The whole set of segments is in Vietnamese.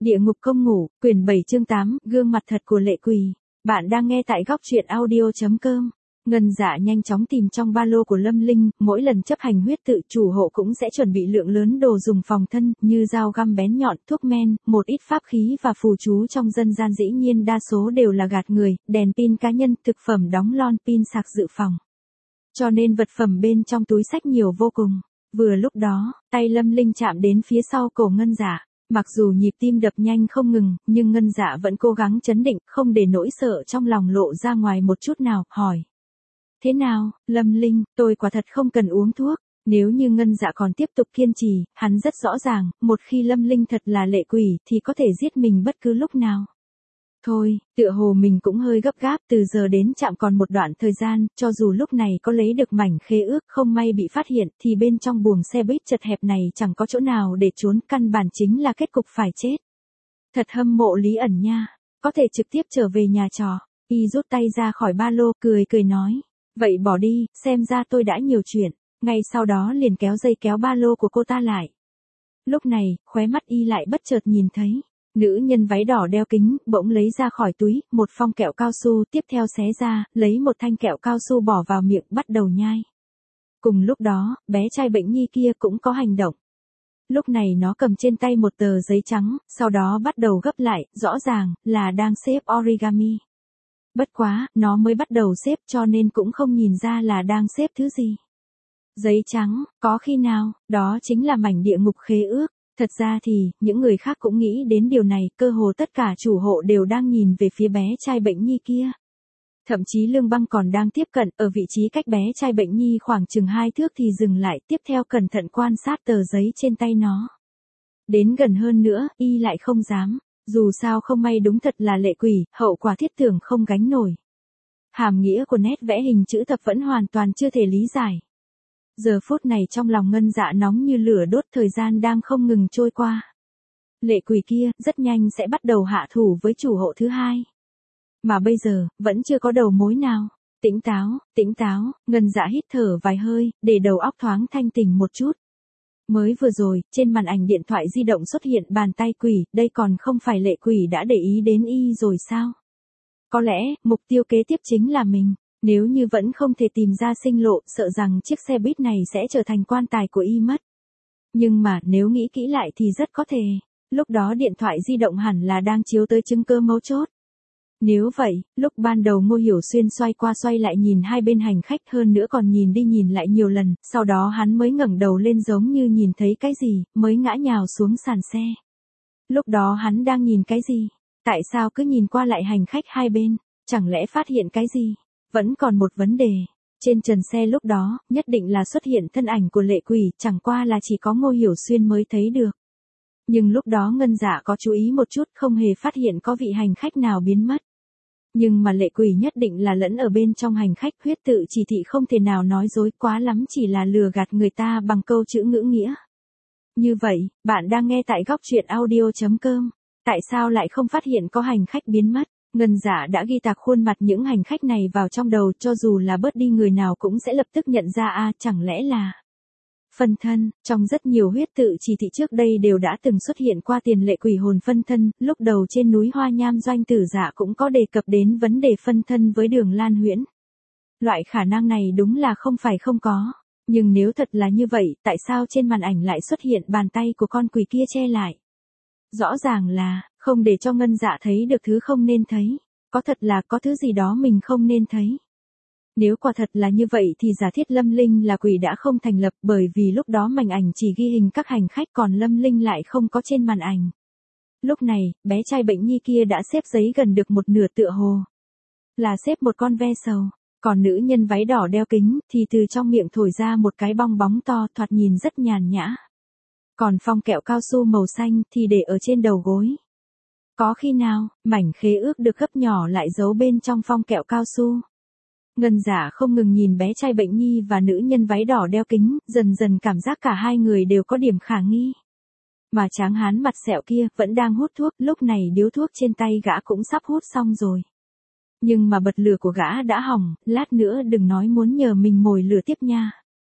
Địa ngục công ngủ, quyển 7 chương 8, gương mặt thật của lệ quỷ. Bạn đang nghe tại góc truyện audio.com. Ngân Dạ nhanh chóng tìm trong ba lô của Lâm Linh, mỗi lần chấp hành huyết tự chủ hộ cũng sẽ chuẩn bị lượng lớn đồ dùng phòng thân, như dao găm bén nhọn, thuốc men, một ít pháp khí và phù chú trong dân gian dĩ nhiên đa số đều là gạt người, đèn pin cá nhân, thực phẩm đóng lon, pin sạc dự phòng. Cho nên vật phẩm bên trong túi xách nhiều vô cùng. Vừa lúc đó, tay Lâm Linh chạm đến phía sau cổ Ngân Dạ. Mặc dù nhịp tim đập nhanh không ngừng, nhưng Ngân Dạ vẫn cố gắng trấn định, không để nỗi sợ trong lòng lộ ra ngoài một chút nào, hỏi. Thế nào, Lâm Linh, tôi quả thật không cần uống thuốc. Nếu như Ngân Dạ còn tiếp tục kiên trì, hắn rất rõ ràng, một khi Lâm Linh thật là lệ quỷ thì có thể giết mình bất cứ lúc nào. Thôi, tựa hồ mình cũng hơi gấp gáp, từ giờ đến trạm còn một đoạn thời gian, cho dù lúc này có lấy được mảnh khế ước không may bị phát hiện thì bên trong buồng xe buýt chật hẹp này chẳng có chỗ nào để trốn, căn bản chính là kết cục phải chết. Thật hâm mộ Lý ẩn nha, có thể trực tiếp trở về nhà trọ. Y rút tay ra khỏi ba lô, cười nói. Vậy bỏ đi, xem ra tôi đã nhiều chuyện. Ngay sau đó liền kéo dây kéo ba lô của cô ta lại. Lúc này, khóe mắt Y lại bất chợt nhìn thấy. Nữ nhân váy đỏ đeo kính, bỗng lấy ra khỏi túi, một phong kẹo cao su, tiếp theo xé ra, lấy một thanh kẹo cao su bỏ vào miệng, bắt đầu nhai. Cùng lúc đó, bé trai bệnh nhi kia cũng có hành động. Lúc này nó cầm trên tay một tờ giấy trắng, sau đó bắt đầu gấp lại, rõ ràng, là đang xếp origami. Bất quá, nó mới bắt đầu xếp cho nên cũng không nhìn ra là đang xếp thứ gì. Giấy trắng, có khi nào, đó chính là mảnh địa ngục khế ước. Thật ra thì, những người khác cũng nghĩ đến điều này, cơ hồ tất cả chủ hộ đều đang nhìn về phía bé trai bệnh nhi kia. Thậm chí Lương Băng còn đang tiếp cận, ở vị trí cách bé trai bệnh nhi khoảng chừng 2 thước thì dừng lại, tiếp theo cẩn thận quan sát tờ giấy trên tay nó. Đến gần hơn nữa, Y lại không dám, dù sao không may đúng thật là lệ quỷ, hậu quả thiết tưởng không gánh nổi. Hàm nghĩa của nét vẽ hình chữ thập vẫn hoàn toàn chưa thể lý giải. Giờ phút này trong lòng Ngân Dạ nóng như lửa đốt, thời gian đang không ngừng trôi qua. Lệ quỷ kia, rất nhanh sẽ bắt đầu hạ thủ với chủ hộ thứ hai. Mà bây giờ, vẫn chưa có đầu mối nào. Tỉnh táo, Ngân Dạ hít thở vài hơi, để đầu óc thoáng thanh tỉnh một chút. Mới vừa rồi, trên màn ảnh điện thoại di động xuất hiện bàn tay quỷ, đây còn không phải lệ quỷ đã để ý đến Y rồi sao? Có lẽ, mục tiêu kế tiếp chính là mình. Nếu như vẫn không thể tìm ra sinh lộ, sợ rằng chiếc xe buýt này sẽ trở thành quan tài của Y mất. Nhưng mà, nếu nghĩ kỹ lại thì rất có thể, lúc đó điện thoại di động hẳn là đang chiếu tới chứng cơ mấu chốt. Nếu vậy, lúc ban đầu Ngô Hiểu Xuyên xoay qua xoay lại nhìn hai bên hành khách, hơn nữa còn nhìn đi nhìn lại nhiều lần, sau đó hắn mới ngẩng đầu lên giống như nhìn thấy cái gì, mới ngã nhào xuống sàn xe. Lúc đó hắn đang nhìn cái gì? Tại sao cứ nhìn qua lại hành khách hai bên? Chẳng lẽ phát hiện cái gì? Vẫn còn một vấn đề. Trên trần xe lúc đó, nhất định là xuất hiện thân ảnh của lệ quỷ, chẳng qua là chỉ có Ngô Hiểu Xuyên mới thấy được. Nhưng lúc đó Ngân Dạ có chú ý một chút, không hề phát hiện có vị hành khách nào biến mất. Nhưng mà lệ quỷ nhất định là lẫn ở bên trong hành khách, huyết tự chỉ thị không thể nào nói dối, quá lắm chỉ là lừa gạt người ta bằng câu chữ ngữ nghĩa. Như vậy, bạn đang nghe tại góc truyện audio.com. Tại sao lại không phát hiện có hành khách biến mất? Ngân Dạ đã ghi tạc khuôn mặt những hành khách này vào trong đầu, cho dù là bớt đi người nào cũng sẽ lập tức nhận ra chẳng lẽ là phân thân. Trong rất nhiều huyết tự chỉ thị trước đây đều đã từng xuất hiện qua tiền lệ quỷ hồn phân thân, lúc đầu trên núi Hoa Nham Doanh Tử Dạ cũng có đề cập đến vấn đề phân thân với Đường Lan Huyễn. Loại khả năng này đúng là không phải không có, nhưng nếu thật là như vậy, tại sao trên màn ảnh lại xuất hiện bàn tay của con quỷ kia che lại? Rõ ràng là, không để cho Ngân Dạ thấy được thứ không nên thấy. Có thật là có thứ gì đó mình không nên thấy. Nếu quả thật là như vậy thì giả thiết Lâm Linh là quỷ đã không thành lập, bởi vì lúc đó màn ảnh chỉ ghi hình các hành khách còn Lâm Linh lại không có trên màn ảnh. Lúc này, bé trai bệnh nhi kia đã xếp giấy gần được một nửa, tựa hồ là xếp một con ve sầu. Còn nữ nhân váy đỏ đeo kính thì từ trong miệng thổi ra một cái bong bóng to, thoạt nhìn rất nhàn nhã. Còn phong kẹo cao su màu xanh thì để ở trên đầu gối. Có khi nào, mảnh khế ước được gấp nhỏ lại giấu bên trong phong kẹo cao su? Ngân Dạ không ngừng nhìn bé trai bệnh nhi và nữ nhân váy đỏ đeo kính, dần dần cảm giác cả hai người đều có điểm khả nghi. Mà tráng hán mặt sẹo kia vẫn đang hút thuốc, lúc này điếu thuốc trên tay gã cũng sắp hút xong rồi. Nhưng mà bật lửa của gã đã hỏng, lát nữa đừng nói muốn nhờ mình mồi lửa tiếp nha.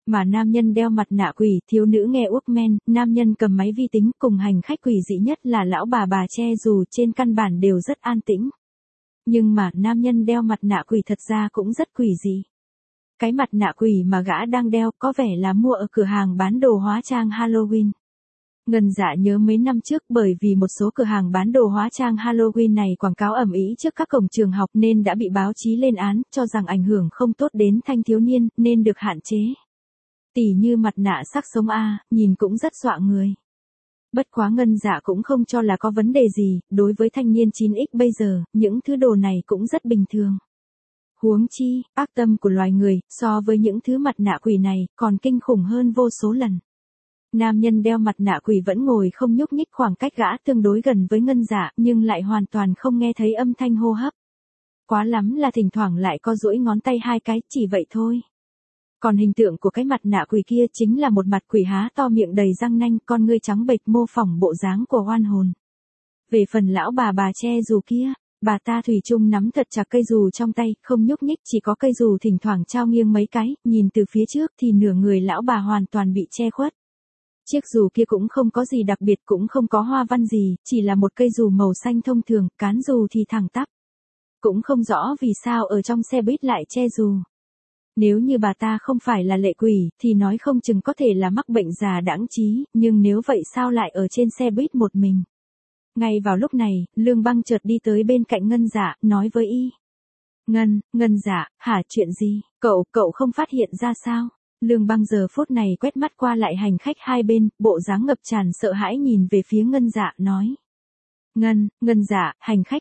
Mà nam nhân đeo mặt nạ quỷ, thiếu nữ nghe Walkman, nam nhân cầm máy vi tính, cùng hành khách quỷ dị nhất là lão bà che dù trên căn bản đều rất an tĩnh. Nhưng mà nam nhân đeo mặt nạ quỷ thật ra cũng rất quỷ dị. Cái mặt nạ quỷ mà gã đang đeo có vẻ là mua ở cửa hàng bán đồ hóa trang Halloween. Ngân Dạ nhớ mấy năm trước bởi vì một số cửa hàng bán đồ hóa trang Halloween này quảng cáo ầm ĩ trước các cổng trường học nên đã bị báo chí lên án, cho rằng ảnh hưởng không tốt đến thanh thiếu niên, nên được hạn chế. Tỉ như mặt nạ xác sống nhìn cũng rất dọa người. Bất quá Ngân Dạ cũng không cho là có vấn đề gì, đối với thanh niên 9X bây giờ, những thứ đồ này cũng rất bình thường. Huống chi, ác tâm của loài người, so với những thứ mặt nạ quỷ này, còn kinh khủng hơn vô số lần. Nam nhân đeo mặt nạ quỷ vẫn ngồi không nhúc nhích, khoảng cách gã tương đối gần với Ngân Dạ, nhưng lại hoàn toàn không nghe thấy âm thanh hô hấp. Quá lắm là thỉnh thoảng lại co duỗi ngón tay hai cái, chỉ vậy thôi. Còn hình tượng của cái mặt nạ quỷ kia chính là một mặt quỷ há to miệng đầy răng nanh, con ngươi trắng bệch mô phỏng bộ dáng của oan hồn. Về phần lão bà che dù kia, bà ta thủy chung nắm thật chặt cây dù trong tay, không nhúc nhích, chỉ có cây dù thỉnh thoảng trao nghiêng mấy cái, nhìn từ phía trước thì nửa người lão bà hoàn toàn bị che khuất. Chiếc dù kia cũng không có gì đặc biệt, cũng không có hoa văn gì, chỉ là một cây dù màu xanh thông thường, cán dù thì thẳng tắp. Cũng không rõ vì sao ở trong xe buýt lại che dù. Nếu như bà ta không phải là lệ quỷ, thì nói không chừng có thể là mắc bệnh già đãng trí, nhưng nếu vậy sao lại ở trên xe buýt một mình. Ngay vào lúc này, Lương Băng chợt đi tới bên cạnh Ngân Dạ, nói với y. Ngân Dạ, hả, chuyện gì, cậu không phát hiện ra sao? Lương Băng giờ phút này quét mắt qua lại hành khách hai bên, bộ dáng ngập tràn sợ hãi nhìn về phía Ngân Dạ, nói. Ngân Dạ, hành khách,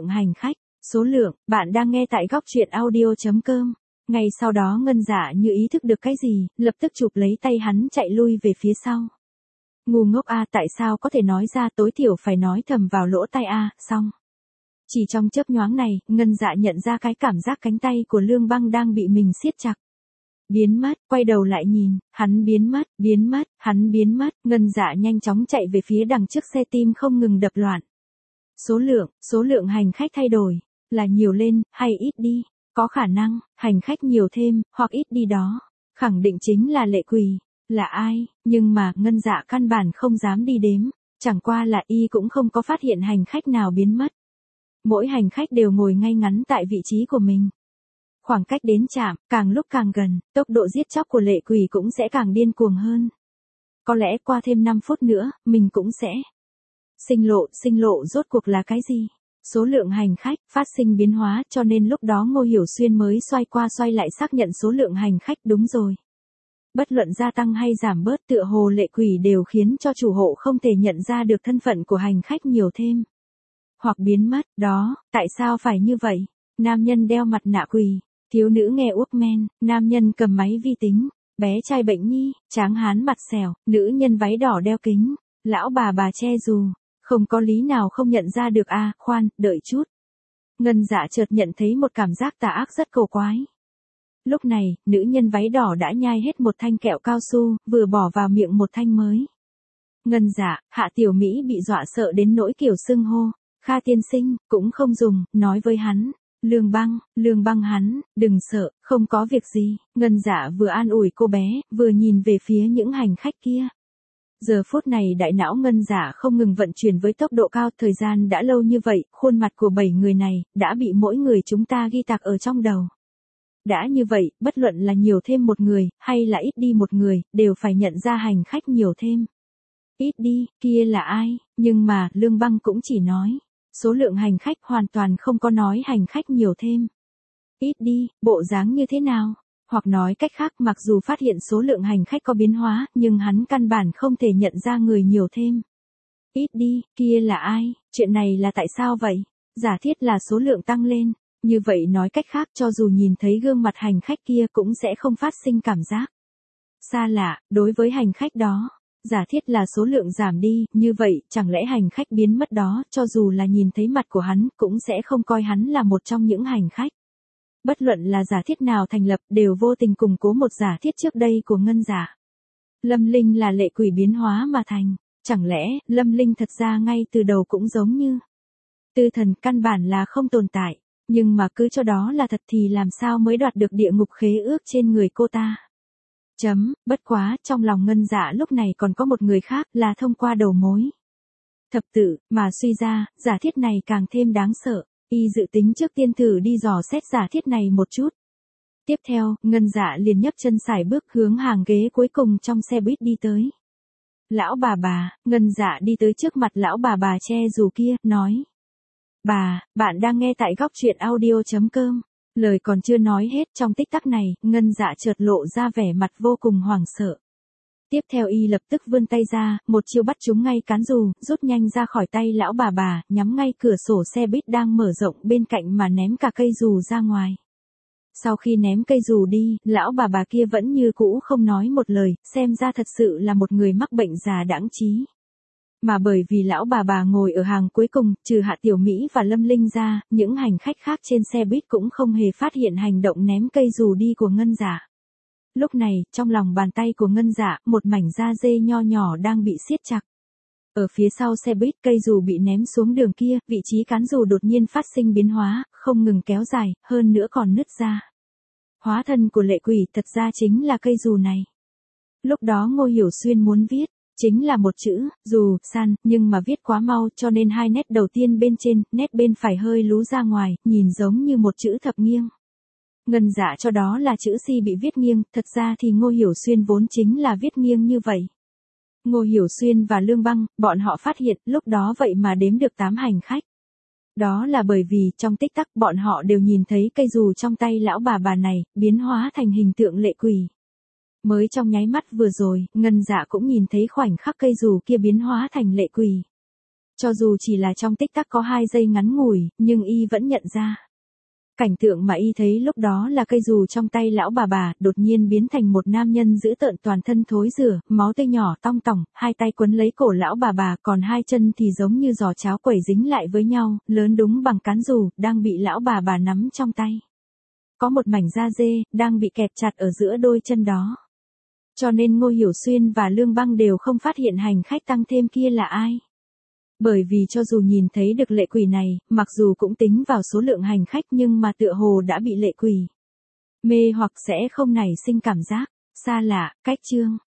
số lượng, bạn đang nghe tại góc truyện audio.com. Ngay sau đó Ngân Dạ như ý thức được cái gì, lập tức chụp lấy tay hắn chạy lui về phía sau. Ngu ngốc tại sao có thể nói ra, tối thiểu phải nói thầm vào lỗ tai xong. Chỉ trong chớp nhoáng này, Ngân Dạ nhận ra cái cảm giác cánh tay của Lương Băng đang bị mình siết chặt. Biến mất, quay đầu lại nhìn, hắn biến mất, Ngân Dạ nhanh chóng chạy về phía đằng trước xe, tim không ngừng đập loạn. Số lượng hành khách thay đổi, là nhiều lên, hay ít đi, có khả năng, hành khách nhiều thêm, hoặc ít đi đó, khẳng định chính là lệ quỷ, là ai, nhưng mà Ngân Dạ căn bản không dám đi đếm, chẳng qua là y cũng không có phát hiện hành khách nào biến mất. Mỗi hành khách đều ngồi ngay ngắn tại vị trí của mình. Khoảng cách đến trạm, càng lúc càng gần, tốc độ giết chóc của lệ quỷ cũng sẽ càng điên cuồng hơn. Có lẽ qua thêm 5 phút nữa, mình cũng sẽ. Sinh lộ rốt cuộc là cái gì? Số lượng hành khách phát sinh biến hóa, cho nên lúc đó Ngô Hiểu Xuyên mới xoay qua xoay lại xác nhận số lượng hành khách, đúng rồi. Bất luận gia tăng hay giảm bớt, tựa hồ lệ quỷ đều khiến cho chủ hộ không thể nhận ra được thân phận của hành khách nhiều thêm. Hoặc biến mất, đó, tại sao phải như vậy? Nam nhân đeo mặt nạ quỷ, thiếu nữ nghe Walkman, nam nhân cầm máy vi tính, bé trai bệnh nhi, tráng hán mặt xẻo, nữ nhân váy đỏ đeo kính, lão bà che dù, không có lý nào không nhận ra được khoan, đợi chút. Ngân Dạ chợt nhận thấy một cảm giác tà ác rất cổ quái. Lúc này, nữ nhân váy đỏ đã nhai hết một thanh kẹo cao su, vừa bỏ vào miệng một thanh mới. Ngân Dạ, Hạ Tiểu Mỹ bị dọa sợ đến nỗi kiểu xưng hô, Kha tiên sinh, cũng không dùng, nói với hắn. Lương Băng hắn, đừng sợ, không có việc gì. Ngân Dạ vừa an ủi cô bé, vừa nhìn về phía những hành khách kia. Giờ phút này đại não Ngân Dạ không ngừng vận chuyển với tốc độ cao, thời gian đã lâu như vậy, khuôn mặt của 7 người này, đã bị mỗi người chúng ta ghi tạc ở trong đầu. Đã như vậy, bất luận là nhiều thêm một người, hay là ít đi một người, đều phải nhận ra hành khách nhiều thêm. Ít đi, kia là ai, nhưng mà, Lương Băng cũng chỉ nói. Số lượng hành khách, hoàn toàn không có nói hành khách nhiều thêm. Ít đi, bộ dáng như thế nào? Hoặc nói cách khác, mặc dù phát hiện số lượng hành khách có biến hóa, nhưng hắn căn bản không thể nhận ra người nhiều thêm. Ít đi, kia là ai? Chuyện này là tại sao vậy? Giả thiết là số lượng tăng lên. Như vậy nói cách khác, cho dù nhìn thấy gương mặt hành khách kia cũng sẽ không phát sinh cảm giác xa lạ đối với hành khách đó. Giả thiết là số lượng giảm đi, như vậy, chẳng lẽ hành khách biến mất đó, cho dù là nhìn thấy mặt của hắn, cũng sẽ không coi hắn là một trong những hành khách. Bất luận là giả thiết nào thành lập, đều vô tình củng cố một giả thiết trước đây của Ngân Dạ. Lâm Linh là lệ quỷ biến hóa mà thành. Chẳng lẽ, Lâm Linh thật ra ngay từ đầu cũng giống như Tư Thần, căn bản là không tồn tại. Nhưng mà cứ cho đó là thật thì làm sao mới đoạt được địa ngục khế ước trên người cô ta. Bất quá, trong lòng Ngân Dạ lúc này còn có một người khác là thông qua đầu mối. Thập tự, mà suy ra, giả thiết này càng thêm đáng sợ. Y dự tính trước tiên thử đi dò xét giả thiết này một chút. Tiếp theo, Ngân Dạ liền nhấc chân sải bước hướng hàng ghế cuối cùng trong xe buýt đi tới. Lão bà, Ngân Dạ đi tới trước mặt lão bà che dù kia, nói. Bà, bạn đang nghe tại góc truyện audio.com. Lời còn chưa nói hết trong tích tắc này, Ngân Dạ chợt lộ ra vẻ mặt vô cùng hoảng sợ. Tiếp theo y lập tức vươn tay ra, một chiêu bắt trúng ngay cán dù, rút nhanh ra khỏi tay lão bà, nhắm ngay cửa sổ xe buýt đang mở rộng bên cạnh mà ném cả cây dù ra ngoài. Sau khi ném cây dù đi, lão bà kia vẫn như cũ không nói một lời, xem ra thật sự là một người mắc bệnh già đãng trí. Mà bởi vì lão bà ngồi ở hàng cuối cùng, trừ Hạ Tiểu Mỹ và Lâm Linh ra, những hành khách khác trên xe buýt cũng không hề phát hiện hành động ném cây dù đi của Ngân Dạ. Lúc này, trong lòng bàn tay của Ngân Dạ, một mảnh da dê nho nhỏ đang bị siết chặt. Ở phía sau xe buýt, cây dù bị ném xuống đường kia, vị trí cán dù đột nhiên phát sinh biến hóa, không ngừng kéo dài, hơn nữa còn nứt ra. Hóa thân của lệ quỷ thật ra chính là cây dù này. Lúc đó Ngô Hiểu Xuyên muốn viết, chính là một chữ, dù, san, nhưng mà viết quá mau cho nên hai nét đầu tiên bên trên, nét bên phải hơi lú ra ngoài, nhìn giống như một chữ thập nghiêng. Ngân Dạ cho đó là chữ si bị viết nghiêng, thật ra thì Ngô Hiểu Xuyên vốn chính là viết nghiêng như vậy. Ngô Hiểu Xuyên và Lương Băng, bọn họ phát hiện, lúc đó vậy mà đếm được 8 hành khách. Đó là bởi vì, trong tích tắc bọn họ đều nhìn thấy cây dù trong tay lão bà này, biến hóa thành hình tượng lệ quỷ. Mới trong nháy mắt vừa rồi, Ngân Dạ cũng nhìn thấy khoảnh khắc cây dù kia biến hóa thành lệ quỷ. Cho dù chỉ là trong tích tắc có 2 giây ngắn ngủi, nhưng y vẫn nhận ra. Cảnh tượng mà y thấy lúc đó là cây dù trong tay lão bà, đột nhiên biến thành một nam nhân dữ tợn toàn thân thối rữa, máu tươi nhỏ tong tỏng, hai tay quấn lấy cổ lão bà, còn hai chân thì giống như giò cháo quẩy dính lại với nhau, lớn đúng bằng cán dù, đang bị lão bà nắm trong tay. Có một mảnh da dê, đang bị kẹp chặt ở giữa đôi chân đó. Cho nên Ngô Hiểu Xuyên và Lương Băng đều không phát hiện hành khách tăng thêm kia là ai. Bởi vì cho dù nhìn thấy được lệ quỷ này, mặc dù cũng tính vào số lượng hành khách nhưng mà tựa hồ đã bị lệ quỷ mê hoặc sẽ không nảy sinh cảm giác xa lạ, cách chương.